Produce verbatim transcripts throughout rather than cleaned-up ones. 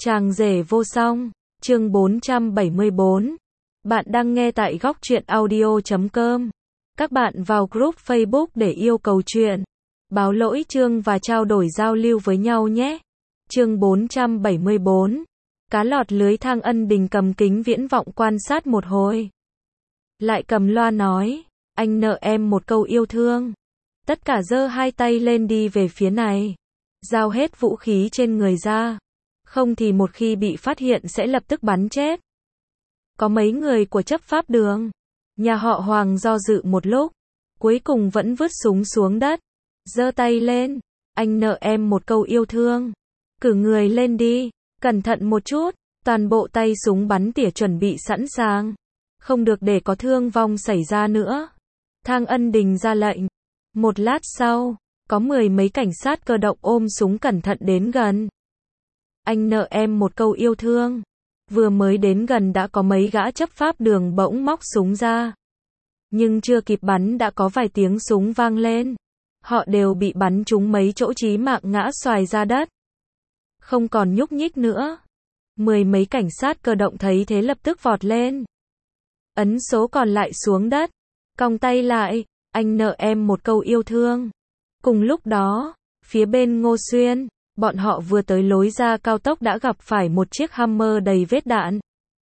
Chàng rể vô song, chương bốn trăm bảy mươi bốn. Bạn đang nghe tại góc truyện audio chấm com. Các bạn vào group Facebook để yêu cầu chuyện, báo lỗi chương và trao đổi giao lưu với nhau nhé. Chương bốn trăm bảy mươi bốn. Cá lọt lưới. Thang Ân Đình cầm kính viễn vọng quan sát một hồi. Lại cầm loa nói, anh nợ em một câu yêu thương. Tất cả giơ hai tay lên đi về phía này. Giao hết vũ khí trên người ra. Không thì một khi bị phát hiện sẽ lập tức bắn chết. Có mấy người của chấp pháp đường. Nhà họ Hoàng do dự một lúc. Cuối cùng vẫn vứt súng xuống đất. Giơ tay lên. Anh nợ em một câu yêu thương. Cử người lên đi. Cẩn thận một chút. Toàn bộ tay súng bắn tỉa chuẩn bị sẵn sàng. Không được để có thương vong xảy ra nữa. Thang Ân Đình ra lệnh. Một lát sau, có mười mấy cảnh sát cơ động ôm súng cẩn thận đến gần. Anh nợ em một câu yêu thương. Vừa mới đến gần đã có mấy gã chấp pháp đường bỗng móc súng ra. Nhưng chưa kịp bắn đã có vài tiếng súng vang lên. Họ đều bị bắn trúng mấy chỗ chí mạng ngã xoài ra đất. Không còn nhúc nhích nữa. Mười mấy cảnh sát cơ động thấy thế lập tức vọt lên. Ấn số còn lại xuống đất. Cong tay lại, anh nợ em một câu yêu thương. Cùng lúc đó, phía bên Ngô Xuyên, bọn họ vừa tới lối ra cao tốc đã gặp phải một chiếc Hummer đầy vết đạn.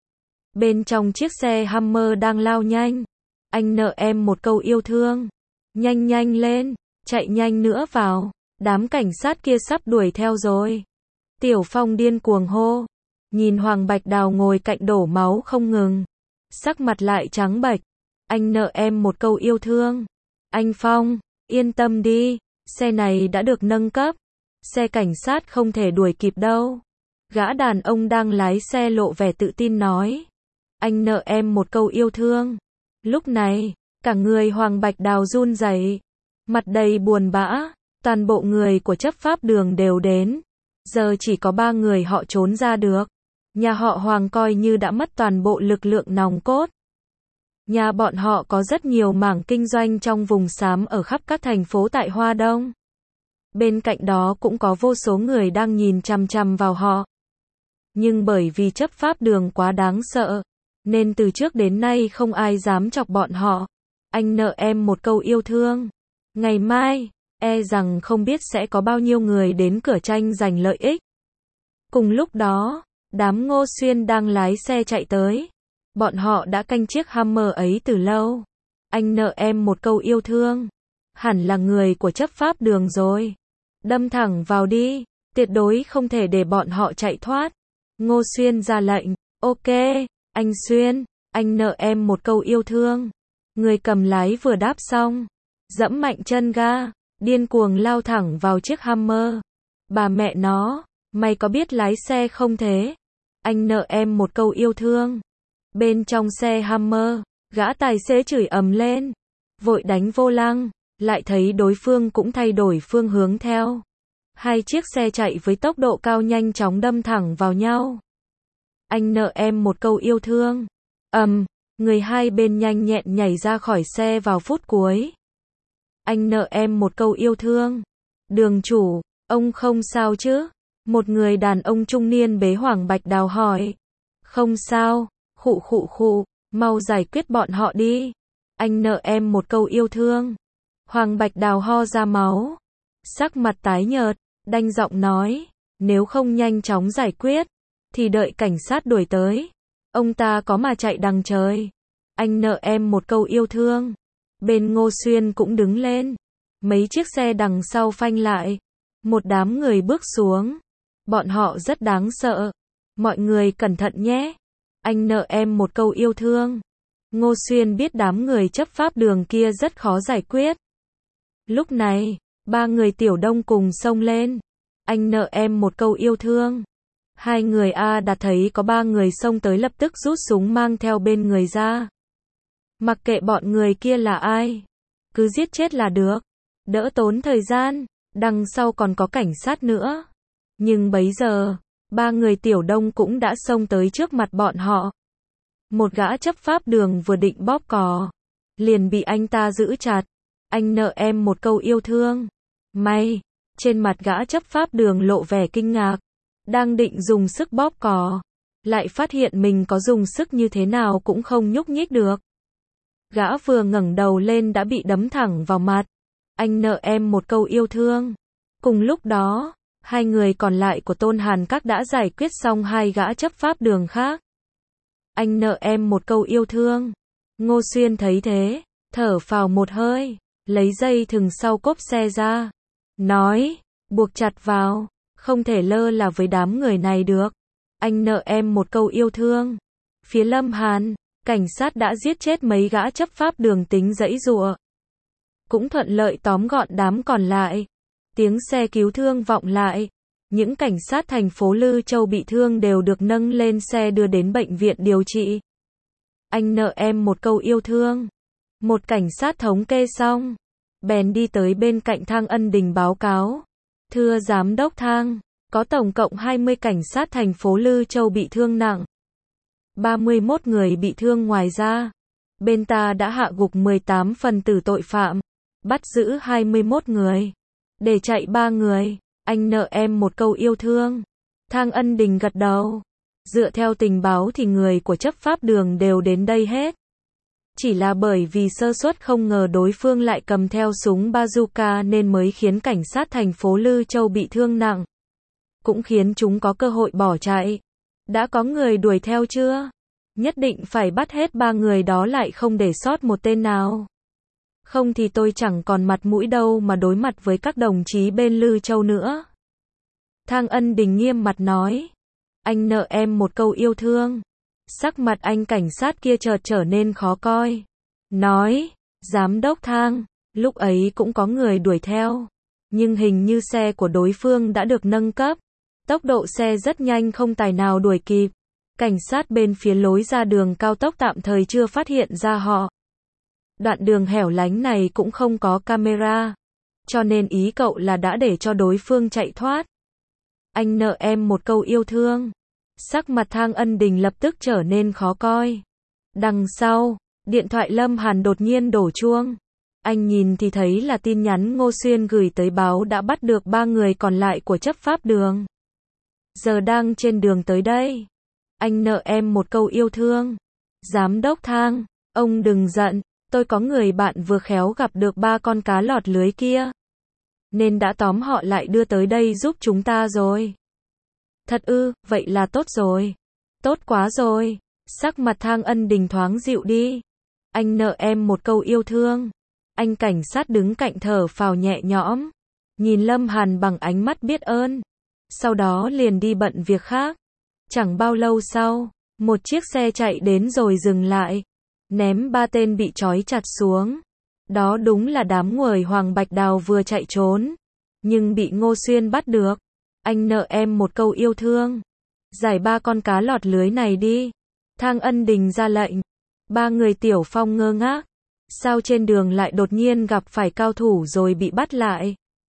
Bên trong chiếc xe Hummer đang lao nhanh. Anh nợ em một câu yêu thương. Nhanh nhanh lên, chạy nhanh nữa vào. Đám cảnh sát kia sắp đuổi theo rồi. Tiểu Phong điên cuồng hô. Nhìn Hoàng Bạch Đào ngồi cạnh đổ máu không ngừng. Sắc mặt lại trắng bệch. Anh nợ em một câu yêu thương. Anh Phong, yên tâm đi. Xe này đã được nâng cấp. Xe cảnh sát không thể đuổi kịp đâu. Gã đàn ông đang lái xe lộ vẻ tự tin nói. Anh nợ em một câu yêu thương. Lúc này, cả người Hoàng Bạch Đào run rẩy, mặt đầy buồn bã. Toàn bộ người của chấp pháp đường đều đến. Giờ chỉ có ba người họ trốn ra được. Nhà họ Hoàng coi như đã mất toàn bộ lực lượng nòng cốt. Nhà bọn họ có rất nhiều mảng kinh doanh trong vùng xám ở khắp các thành phố tại Hoa Đông. Bên cạnh đó cũng có vô số người đang nhìn chằm chằm vào họ. Nhưng bởi vì chấp pháp đường quá đáng sợ, nên từ trước đến nay không ai dám chọc bọn họ. Anh nợ em một câu yêu thương. Ngày mai, e rằng không biết sẽ có bao nhiêu người đến cửa tranh giành lợi ích. Cùng lúc đó, đám Ngô Xuyên đang lái xe chạy tới. Bọn họ đã canh chiếc Hummer ấy từ lâu. Anh nợ em một câu yêu thương. Hẳn là người của chấp pháp đường rồi. Đâm thẳng vào đi. Tuyệt đối không thể để bọn họ chạy thoát. Ngô Xuyên ra lệnh. Ok, anh Xuyên, anh nợ em một câu yêu thương. Người cầm lái vừa đáp xong. Dẫm mạnh chân ga. Điên cuồng lao thẳng vào chiếc Hummer. Bà mẹ nó, mày có biết lái xe không thế? Anh nợ em một câu yêu thương. Bên trong xe Hummer, gã tài xế chửi ầm lên. Vội đánh vô lăng, lại thấy đối phương cũng thay đổi phương hướng theo. Hai chiếc xe chạy với tốc độ cao nhanh chóng đâm thẳng vào nhau. Anh nợ em một câu yêu thương. Ầm, người hai bên nhanh nhẹn nhảy ra khỏi xe vào phút cuối. Anh nợ em một câu yêu thương. Đường chủ, ông không sao chứ? Một người đàn ông trung niên bế Hoàng Bạch Đào hỏi. Không sao, khụ khụ khụ, mau giải quyết bọn họ đi. Anh nợ em một câu yêu thương. Hoàng Bạch Đào ho ra máu. Sắc mặt tái nhợt, đanh giọng nói. Nếu không nhanh chóng giải quyết, thì đợi cảnh sát đuổi tới. Ông ta có mà chạy đằng trời. Anh nợ em một câu yêu thương. Bên Ngô Xuyên cũng đứng lên. Mấy chiếc xe đằng sau phanh lại. Một đám người bước xuống. Bọn họ rất đáng sợ. Mọi người cẩn thận nhé. Anh nợ em một câu yêu thương. Ngô Xuyên biết đám người chấp pháp đường kia rất khó giải quyết. Lúc này, ba người Tiểu Đông cùng xông lên. Anh nợ em một câu yêu thương. Hai người A Đạt thấy có ba người xông tới lập tức rút súng mang theo bên người ra. Mặc kệ bọn người kia là ai, cứ giết chết là được. Đỡ tốn thời gian, đằng sau còn có cảnh sát nữa. Nhưng bấy giờ, ba người Tiểu Đông cũng đã xông tới trước mặt bọn họ. Một gã chấp pháp đường vừa định bóp cò, liền bị anh ta giữ chặt. Anh nợ em một câu yêu thương. May, trên mặt gã chấp pháp đường lộ vẻ kinh ngạc. Đang định dùng sức bóp cò, lại phát hiện mình có dùng sức như thế nào cũng không nhúc nhích được. Gã vừa ngẩng đầu lên đã bị đấm thẳng vào mặt. Anh nợ em một câu yêu thương. Cùng lúc đó, hai người còn lại của Tôn Hàn Các đã giải quyết xong hai gã chấp pháp đường khác. Anh nợ em một câu yêu thương. Ngô Xuyên thấy thế, thở phào một hơi, lấy dây thừng sau cốp xe ra. Nói, buộc chặt vào, không thể lơ là với đám người này được. Anh nợ em một câu yêu thương. Phía Lâm Hàn, cảnh sát đã giết chết mấy gã chấp pháp đường tính giãy giụa. Cũng thuận lợi tóm gọn đám còn lại. Tiếng xe cứu thương vọng lại. Những cảnh sát thành phố Lư Châu bị thương đều được nâng lên xe đưa đến bệnh viện điều trị. Anh nợ em một câu yêu thương. Một cảnh sát thống kê xong, bèn đi tới bên cạnh Thang Ân Đình báo cáo. Thưa Giám đốc Thang, có tổng cộng hai mươi cảnh sát thành phố Lư Châu bị thương nặng. ba mươi mốt người bị thương ngoài ra. Bên ta đã hạ gục mười tám phần tử tội phạm, bắt giữ hai mươi mốt người, để chạy ba người. Anh nợ em một câu yêu thương. Thang Ân Đình gật đầu. Dựa theo tình báo thì người của chấp pháp đường đều đến đây hết. Chỉ là bởi vì sơ suất không ngờ đối phương lại cầm theo súng bazooka nên mới khiến cảnh sát thành phố Lư Châu bị thương nặng. Cũng khiến chúng có cơ hội bỏ chạy. Đã có người đuổi theo chưa? Nhất định phải bắt hết ba người đó lại không để sót một tên nào. Không thì tôi chẳng còn mặt mũi đâu mà đối mặt với các đồng chí bên Lư Châu nữa. Thang Ân Đình nghiêm mặt nói. Anh nợ em một câu yêu thương. Sắc mặt anh cảnh sát kia chợt trở nên khó coi. Nói, Giám đốc Thang, lúc ấy cũng có người đuổi theo. Nhưng hình như xe của đối phương đã được nâng cấp. Tốc độ xe rất nhanh không tài nào đuổi kịp. Cảnh sát bên phía lối ra đường cao tốc tạm thời chưa phát hiện ra họ. Đoạn đường hẻo lánh này cũng không có camera. Cho nên ý cậu là đã để cho đối phương chạy thoát. Anh nợ em một câu yêu thương. Sắc mặt Thang Ân Đình lập tức trở nên khó coi. Đằng sau, điện thoại Lâm Hàn đột nhiên đổ chuông. Anh nhìn thì thấy là tin nhắn Ngô Xuyên gửi tới báo đã bắt được ba người còn lại của chấp pháp đường. Giờ đang trên đường tới đây. Anh nợ em một câu yêu thương. Giám đốc Thang, ông đừng giận, tôi có người bạn vừa khéo gặp được ba con cá lọt lưới kia. Nên đã tóm họ lại đưa tới đây giúp chúng ta rồi. Thật ư, vậy là tốt rồi. Tốt quá rồi. Sắc mặt Thang Ân Đình thoáng dịu đi. Anh nợ em một câu yêu thương. Anh cảnh sát đứng cạnh thở phào nhẹ nhõm. Nhìn Lâm Hàn bằng ánh mắt biết ơn. Sau đó liền đi bận việc khác. Chẳng bao lâu sau, một chiếc xe chạy đến rồi dừng lại. Ném ba tên bị trói chặt xuống. Đó đúng là đám nguồi Hoàng Bạch Đào vừa chạy trốn. Nhưng bị Ngô Xuyên bắt được. Anh nợ em một câu yêu thương. Giải ba con cá lọt lưới này đi. Thang Ân Đình ra lệnh. Ba người Tiểu Phong ngơ ngác. Sao trên đường lại đột nhiên gặp phải cao thủ rồi bị bắt lại.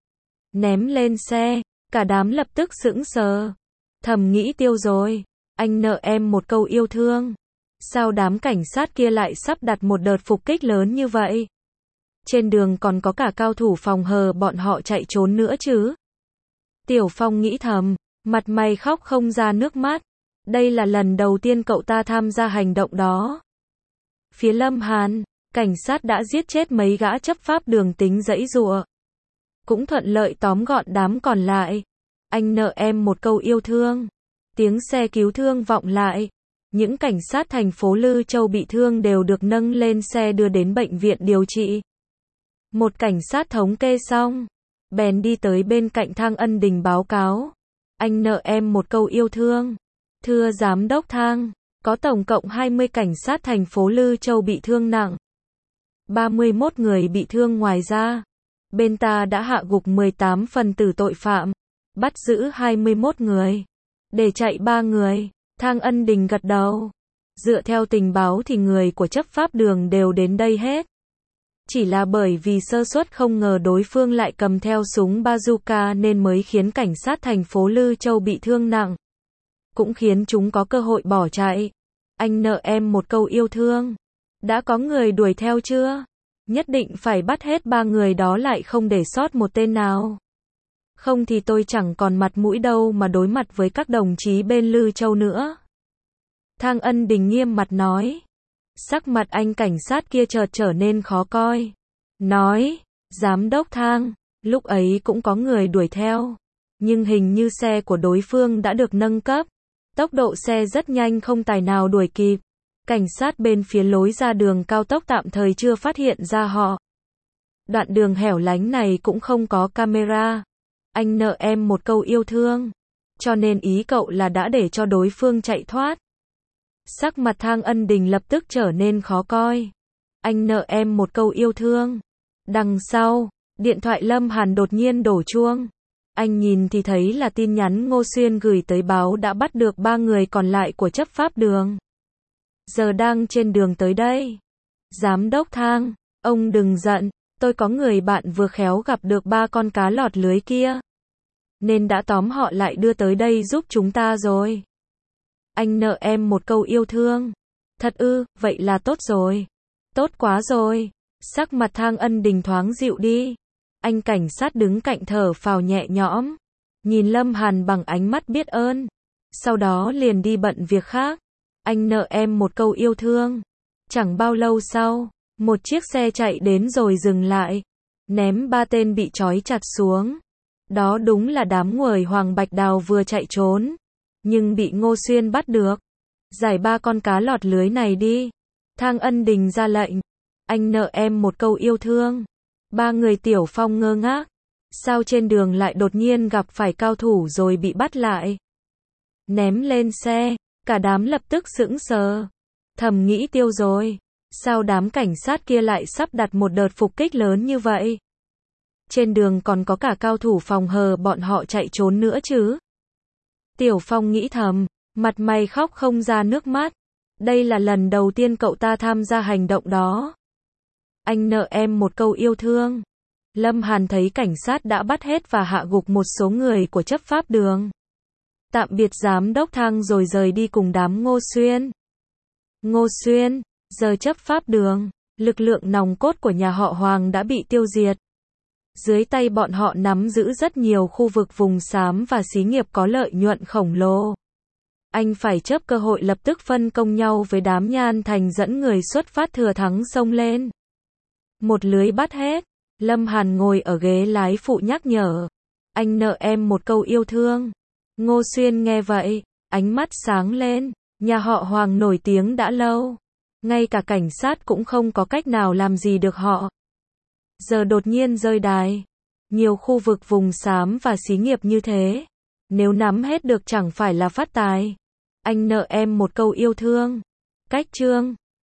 Ném lên xe. Cả đám lập tức sững sờ. Thầm nghĩ tiêu rồi. Anh nợ em một câu yêu thương. Sao đám cảnh sát kia lại sắp đặt một đợt phục kích lớn như vậy? Trên đường còn có cả cao thủ phòng hờ bọn họ chạy trốn nữa chứ? Tiểu Phong nghĩ thầm, mặt mày khóc không ra nước mắt. Đây là lần đầu tiên cậu ta tham gia hành động đó. Phía Lâm Hàn, cảnh sát đã giết chết mấy gã chấp pháp đường tính giãy giụa. Cũng thuận lợi tóm gọn đám còn lại. Anh nợ em một câu yêu thương. Tiếng xe cứu thương vọng lại. Những cảnh sát thành phố Lư Châu bị thương đều được nâng lên xe đưa đến bệnh viện điều trị. Một cảnh sát thống kê xong, bèn đi tới bên cạnh Thang Ân Đình báo cáo. Anh nợ em một câu yêu thương. Thưa Giám đốc Thang, có tổng cộng hai mươi cảnh sát thành phố Lư Châu bị thương nặng. ba mươi mốt người bị thương ngoài ra. Bên ta đã hạ gục mười tám phần tử tội phạm, bắt giữ hai mươi mốt người, để chạy ba người. Thang Ân Đình gật đầu. Dựa theo tình báo thì người của chấp pháp đường đều đến đây hết. Chỉ là bởi vì sơ suất không ngờ đối phương lại cầm theo súng bazooka nên mới khiến cảnh sát thành phố Lư Châu bị thương nặng. Cũng khiến chúng có cơ hội bỏ chạy. Anh nợ em một câu yêu thương. Đã có người đuổi theo chưa? Nhất định phải bắt hết ba người đó lại không để sót một tên nào. Không thì tôi chẳng còn mặt mũi đâu mà đối mặt với các đồng chí bên Lư Châu nữa. Thang Ân Đình nghiêm mặt nói. Sắc mặt anh cảnh sát kia chợt trở nên khó coi. Nói, giám đốc Thang, lúc ấy cũng có người đuổi theo. Nhưng hình như xe của đối phương đã được nâng cấp. Tốc độ xe rất nhanh không tài nào đuổi kịp. Cảnh sát bên phía lối ra đường cao tốc tạm thời chưa phát hiện ra họ. Đoạn đường hẻo lánh này cũng không có camera. Anh nợ em một câu yêu thương. Cho nên ý cậu là đã để cho đối phương chạy thoát. Sắc mặt Thang Ân Đình lập tức trở nên khó coi. Anh nợ em một câu yêu thương. Đằng sau, điện thoại Lâm Hàn đột nhiên đổ chuông. Anh nhìn thì thấy là tin nhắn Ngô Xuyên gửi tới báo đã bắt được ba người còn lại của chấp pháp đường. Giờ đang trên đường tới đây. Giám đốc Thang, ông đừng giận, tôi có người bạn vừa khéo gặp được ba con cá lọt lưới kia. Nên đã tóm họ lại đưa tới đây giúp chúng ta rồi. Anh nợ em một câu yêu thương. Thật ư, vậy là tốt rồi. Tốt quá rồi. Sắc mặt Thang Ân Đình thoáng dịu đi. Anh cảnh sát đứng cạnh thở phào nhẹ nhõm. Nhìn Lâm Hàn bằng ánh mắt biết ơn. Sau đó liền đi bận việc khác. Anh nợ em một câu yêu thương. Chẳng bao lâu sau, một chiếc xe chạy đến rồi dừng lại. Ném ba tên bị trói chặt xuống. Đó đúng là đám nguồi Hoàng Bạch Đào vừa chạy trốn. Nhưng bị Ngô Xuyên bắt được. Giải ba con cá lọt lưới này đi. Thang Ân Đình ra lệnh. Anh nợ em một câu yêu thương. Ba người Tiểu Phong ngơ ngác. Sao trên đường lại đột nhiên gặp phải cao thủ rồi bị bắt lại. Ném lên xe. Cả đám lập tức sững sờ. Thầm nghĩ tiêu rồi. Sao đám cảnh sát kia lại sắp đặt một đợt phục kích lớn như vậy? Trên đường còn có cả cao thủ phòng hờ bọn họ chạy trốn nữa chứ. Tiểu Phong nghĩ thầm, mặt mày khóc không ra nước mắt. Đây là lần đầu tiên cậu ta tham gia hành động đó. Anh nợ em một câu yêu thương. Lâm Hàn thấy cảnh sát đã bắt hết và hạ gục một số người của chấp pháp đường. Tạm biệt giám đốc Thang rồi rời đi cùng đám Ngô Xuyên. Ngô Xuyên, giờ chấp pháp đường, lực lượng nòng cốt của nhà họ Hoàng đã bị tiêu diệt. Dưới tay bọn họ nắm giữ rất nhiều khu vực vùng xám và xí nghiệp có lợi nhuận khổng lồ. Anh phải chớp cơ hội lập tức phân công nhau với đám Nhan Thành dẫn người xuất phát thừa thắng xông lên. Một lưới bắt hết. Lâm Hàn ngồi ở ghế lái phụ nhắc nhở. Anh nợ em một câu yêu thương. Ngô Xuyên nghe vậy, ánh mắt sáng lên. Nhà họ Hoàng nổi tiếng đã lâu. Ngay cả cảnh sát cũng không có cách nào làm gì được họ. Giờ đột nhiên rơi đài. Nhiều khu vực vùng xám và xí nghiệp như thế. Nếu nắm hết được chẳng phải là phát tài. Anh nợ em một câu yêu thương. Cách chương